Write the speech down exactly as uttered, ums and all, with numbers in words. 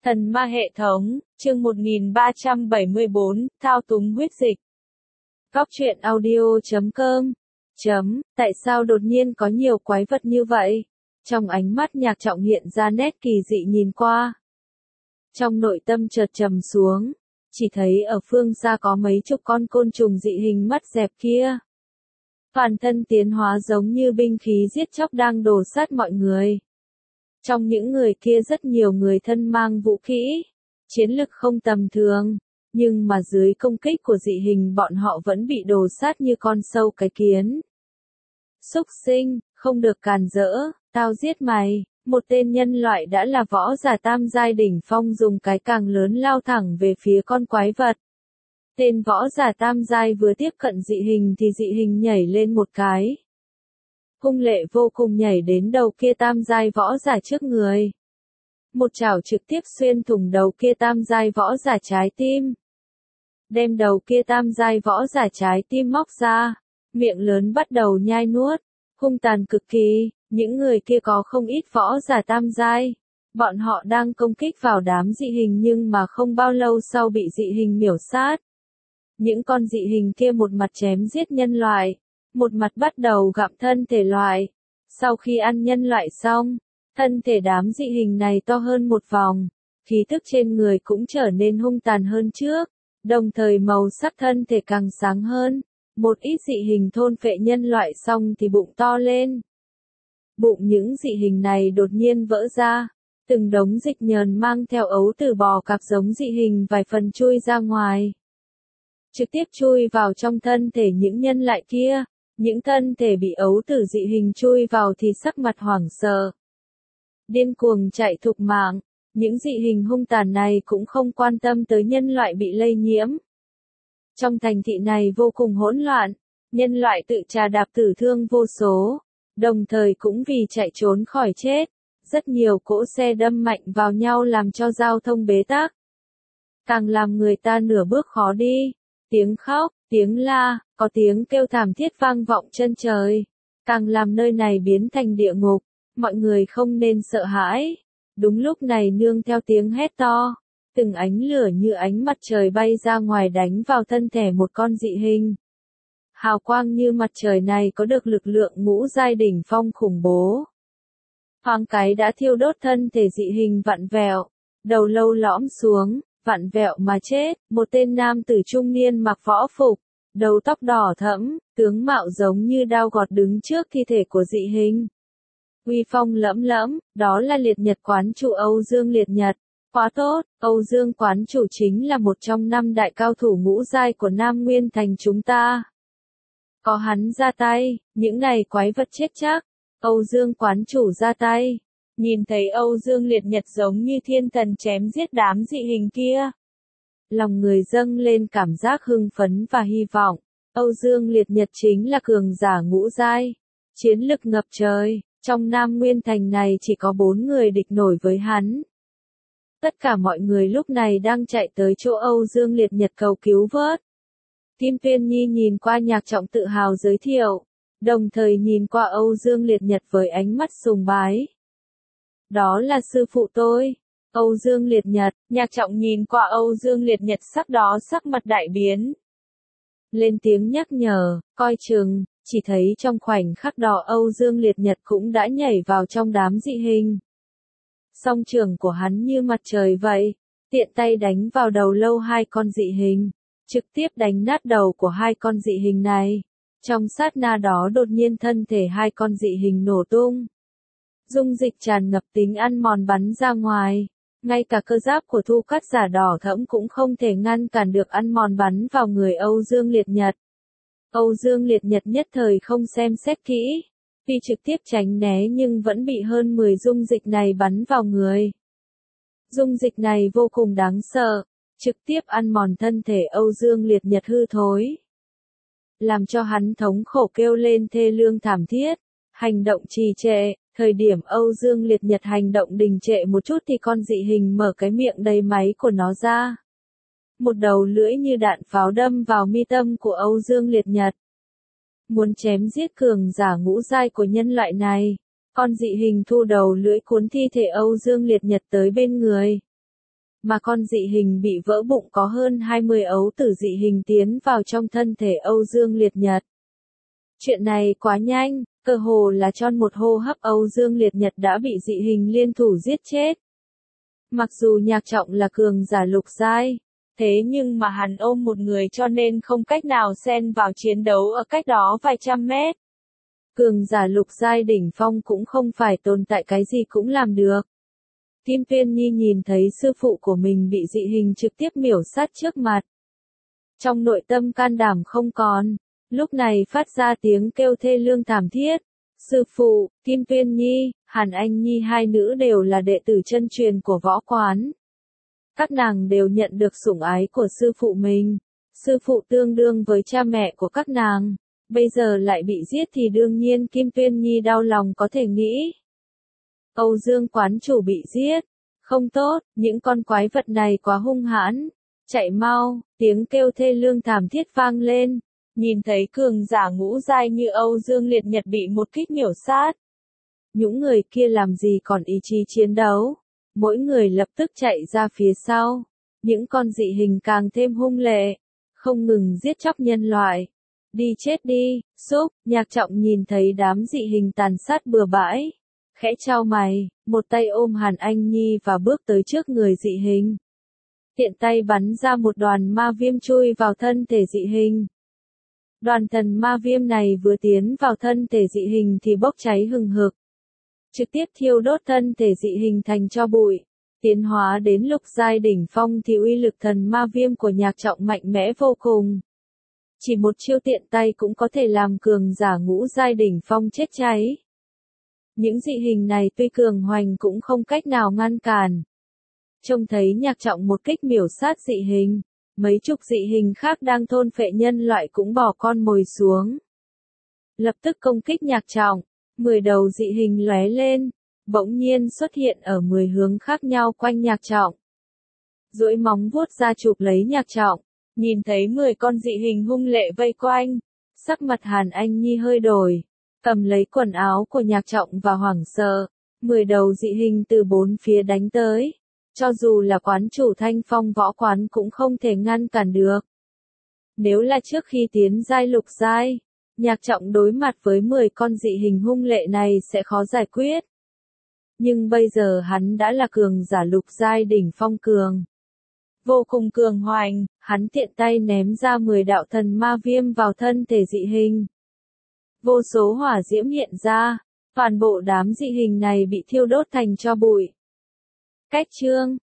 Thần ma hệ thống, chương một nghìn ba trăm bảy mươi bốn, thao túng huyết dịch. Góc truyện audio chấm com. Chấm, tại sao đột nhiên có nhiều quái vật như vậy? Trong ánh mắt Nhạc Trọng hiện ra nét kỳ dị nhìn qua. Trong nội tâm chợt trầm xuống, chỉ thấy ở phương xa có mấy chục con côn trùng dị hình mắt dẹp kia. Toàn thân tiến hóa giống như binh khí giết chóc đang đổ sát mọi người. Trong những người kia rất nhiều người thân mang vũ khí, chiến lực không tầm thường, nhưng mà dưới công kích của dị hình bọn họ vẫn bị đổ sát như con sâu cái kiến. Súc sinh, không được càn rỡ, tao giết mày. Một tên nhân loại đã là võ giả tam giai đỉnh phong dùng cái càng lớn lao thẳng về phía con quái vật. Tên võ giả tam giai vừa tiếp cận dị hình thì dị hình nhảy lên một cái. Hung lệ vô cùng nhảy đến đầu kia tam giai võ giả trước người. Một chảo trực tiếp xuyên thủng đầu kia tam giai võ giả trái tim. Đem đầu kia tam giai võ giả trái tim móc ra, miệng lớn bắt đầu nhai nuốt, hung tàn cực kỳ. Những người kia có không ít võ giả tam giai. Bọn họ đang công kích vào đám dị hình nhưng mà không bao lâu sau bị dị hình miểu sát. Những con dị hình kia một mặt chém giết nhân loại, một mặt bắt đầu gặm thân thể loại. Sau khi ăn nhân loại xong, thân thể đám dị hình này to hơn một vòng, khí tức trên người cũng trở nên hung tàn hơn trước, đồng thời màu sắc thân thể càng sáng hơn. Một ít dị hình thôn phệ nhân loại xong thì bụng to lên. Bụng những dị hình này đột nhiên vỡ ra, từng đống dịch nhờn mang theo ấu tử bò cạp giống dị hình vài phần chui ra ngoài. Trực tiếp chui vào trong thân thể những nhân loại kia, những thân thể bị ấu tử dị hình chui vào thì sắc mặt hoảng sợ. Điên cuồng chạy thục mạng, những dị hình hung tàn này cũng không quan tâm tới nhân loại bị lây nhiễm. Trong thành thị này vô cùng hỗn loạn, nhân loại tự trà đạp tử thương vô số. Đồng thời cũng vì chạy trốn khỏi chết, rất nhiều cỗ xe đâm mạnh vào nhau làm cho giao thông bế tắc. Càng làm người ta nửa bước khó đi, tiếng khóc, tiếng la, có tiếng kêu thảm thiết vang vọng chân trời. Càng làm nơi này biến thành địa ngục, mọi người không nên sợ hãi. Đúng lúc này nương theo tiếng hét to, từng ánh lửa như ánh mặt trời bay ra ngoài đánh vào thân thể một con dị hình. Hào quang như mặt trời này có được lực lượng ngũ giai đỉnh phong khủng bố. Thoáng cái đã thiêu đốt thân thể dị hình vặn vẹo, đầu lâu lõm xuống, vặn vẹo mà chết. Một tên nam tử trung niên mặc võ phục, đầu tóc đỏ thẫm, tướng mạo giống như đao gọt đứng trước thi thể của dị hình. Uy phong lẫm lẫm, đó là liệt nhật quán chủ Âu Dương Liệt Nhật. Quá tốt, Âu Dương quán chủ chính là một trong năm đại cao thủ ngũ giai của Nam Nguyên thành chúng ta. Có hắn ra tay, những này quái vật chết chắc. Âu Dương quán chủ ra tay. Nhìn thấy Âu Dương Liệt Nhật giống như thiên thần chém giết đám dị hình kia. Lòng người dâng lên cảm giác hưng phấn và hy vọng. Âu Dương Liệt Nhật chính là cường giả ngũ giai. Chiến lực ngập trời. Trong Nam Nguyên thành này chỉ có bốn người địch nổi với hắn. Tất cả mọi người lúc này đang chạy tới chỗ Âu Dương Liệt Nhật cầu cứu vớt. Kim Tuyên Nhi nhìn qua Nhạc Trọng tự hào giới thiệu, đồng thời nhìn qua Âu Dương Liệt Nhật với ánh mắt sùng bái. Đó là sư phụ tôi, Âu Dương Liệt Nhật. Nhạc Trọng nhìn qua Âu Dương Liệt Nhật sắc đó sắc mặt đại biến. Lên tiếng nhắc nhở, coi chừng, chỉ thấy trong khoảnh khắc đó Âu Dương Liệt Nhật cũng đã nhảy vào trong đám dị hình. Song trường của hắn như mặt trời vậy, tiện tay đánh vào đầu lâu hai con dị hình. Trực tiếp đánh nát đầu của hai con dị hình này. Trong sát na đó đột nhiên thân thể hai con dị hình nổ tung. Dung dịch tràn ngập tính ăn mòn bắn ra ngoài. Ngay cả cơ giáp của thu cắt giả đỏ thẫm cũng không thể ngăn cản được ăn mòn bắn vào người Âu Dương Liệt Nhật. Âu Dương Liệt Nhật nhất thời không xem xét kỹ. Vì trực tiếp tránh né nhưng vẫn bị hơn mười dung dịch này bắn vào người. Dung dịch này vô cùng đáng sợ. Trực tiếp ăn mòn thân thể Âu Dương Liệt Nhật hư thối. Làm cho hắn thống khổ kêu lên thê lương thảm thiết. Hành động trì trệ, thời điểm Âu Dương Liệt Nhật hành động đình trệ một chút thì con dị hình mở cái miệng đầy máy của nó ra. Một đầu lưỡi như đạn pháo đâm vào mi tâm của Âu Dương Liệt Nhật. Muốn chém giết cường giả ngũ giai của nhân loại này. Con dị hình thu đầu lưỡi cuốn thi thể Âu Dương Liệt Nhật tới bên người. mà con dị hình bị vỡ bụng có hơn hai mươi ấu tử dị hình tiến vào trong thân thể Âu Dương Liệt Nhật. Chuyện này quá nhanh, cơ hồ là trong một hô hấp Âu Dương Liệt Nhật đã bị dị hình liên thủ giết chết. Mặc dù Nhạc Trọng là cường giả lục giai, thế nhưng mà hắn ôm một người cho nên không cách nào xen vào chiến đấu ở cách đó vài trăm mét. Cường giả lục giai đỉnh phong cũng không phải tồn tại cái gì cũng làm được. Kim Tuyên Nhi nhìn thấy sư phụ của mình bị dị hình trực tiếp miểu sát trước mặt. Trong nội tâm can đảm không còn, lúc này phát ra tiếng kêu thê lương thảm thiết. Sư phụ, Kim Tuyên Nhi, Hàn Anh Nhi hai nữ đều là đệ tử chân truyền của võ quán. Các nàng đều nhận được sủng ái của sư phụ mình. Sư phụ tương đương với cha mẹ của các nàng. Bây giờ lại bị giết thì đương nhiên Kim Tuyên Nhi đau lòng có thể nghĩ. Âu Dương quán chủ bị giết. Không tốt, những con quái vật này quá hung hãn. Chạy mau, tiếng kêu thê lương thảm thiết vang lên. Nhìn thấy cường giả ngũ giai như Âu Dương Liệt Nhật bị một kích miểu sát. Những người kia làm gì còn ý chí chiến đấu. Mỗi người lập tức chạy ra phía sau. Những con dị hình càng thêm hung lệ. Không ngừng giết chóc nhân loại. Đi chết đi, xúc, Nhạc Trọng nhìn thấy đám dị hình tàn sát bừa bãi. Khẽ chau mày, một tay ôm Hàn Anh Nhi và bước tới trước người dị hình. Tiện tay bắn ra một đoàn ma viêm chui vào thân thể dị hình. Đoàn thần ma viêm này vừa tiến vào thân thể dị hình thì bốc cháy hừng hực. Trực tiếp thiêu đốt thân thể dị hình thành tro bụi. Tiến hóa đến lục giai đỉnh phong thì uy lực thần ma viêm của Nhạc Trọng mạnh mẽ vô cùng. Chỉ một chiêu tiện tay cũng có thể làm cường giả ngũ giai đỉnh phong chết cháy. Những dị hình này tuy cường hoành cũng không cách nào ngăn cản. Trông thấy Nhạc Trọng một kích miểu sát dị hình, mấy chục dị hình khác đang thôn phệ nhân loại cũng bỏ con mồi xuống. Lập tức công kích Nhạc Trọng, mười đầu dị hình lóe lên, bỗng nhiên xuất hiện ở mười hướng khác nhau quanh Nhạc Trọng. Duỗi móng vuốt ra chụp lấy Nhạc Trọng, nhìn thấy mười con dị hình hung lệ vây quanh, sắc mặt Hàn Anh Nhi hơi đổi, cầm lấy quần áo của Nhạc Trọng và hoảng sợ, mười đầu dị hình từ bốn phía đánh tới. Cho dù là quán chủ Thanh Phong võ quán cũng không thể ngăn cản được. Nếu là trước khi tiến giai lục giai, Nhạc Trọng đối mặt với mười con dị hình hung lệ này sẽ khó giải quyết. Nhưng bây giờ hắn đã là cường giả lục giai đỉnh phong cường. Vô cùng cường hoành, hắn tiện tay ném ra mười đạo thần ma viêm vào thân thể dị hình. Vô số hỏa diễm hiện ra, toàn bộ đám dị hình này bị thiêu đốt thành tro bụi. Cách chương